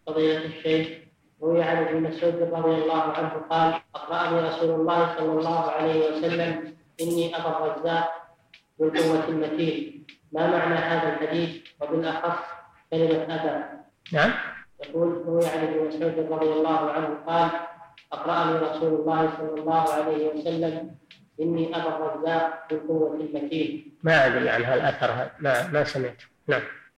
فضيلة الشيخ، روي عن ابن مسعود رضي الله عنه قال: أقرأني رسول الله صلى الله عليه وسلم: إني أبا الرزاق ذو القوة المتين. ما معنى هذا الحديث، وبالأخص كلمة أبا؟ نعم. يقول: روي عن ابن مسعود رضي الله عنه قال: أقرأني رسول الله صلى الله عليه وسلم: إني أبا الرزاق ذو القوة المتين. ما أدري عن هالأثر، ما سمعت. نعم.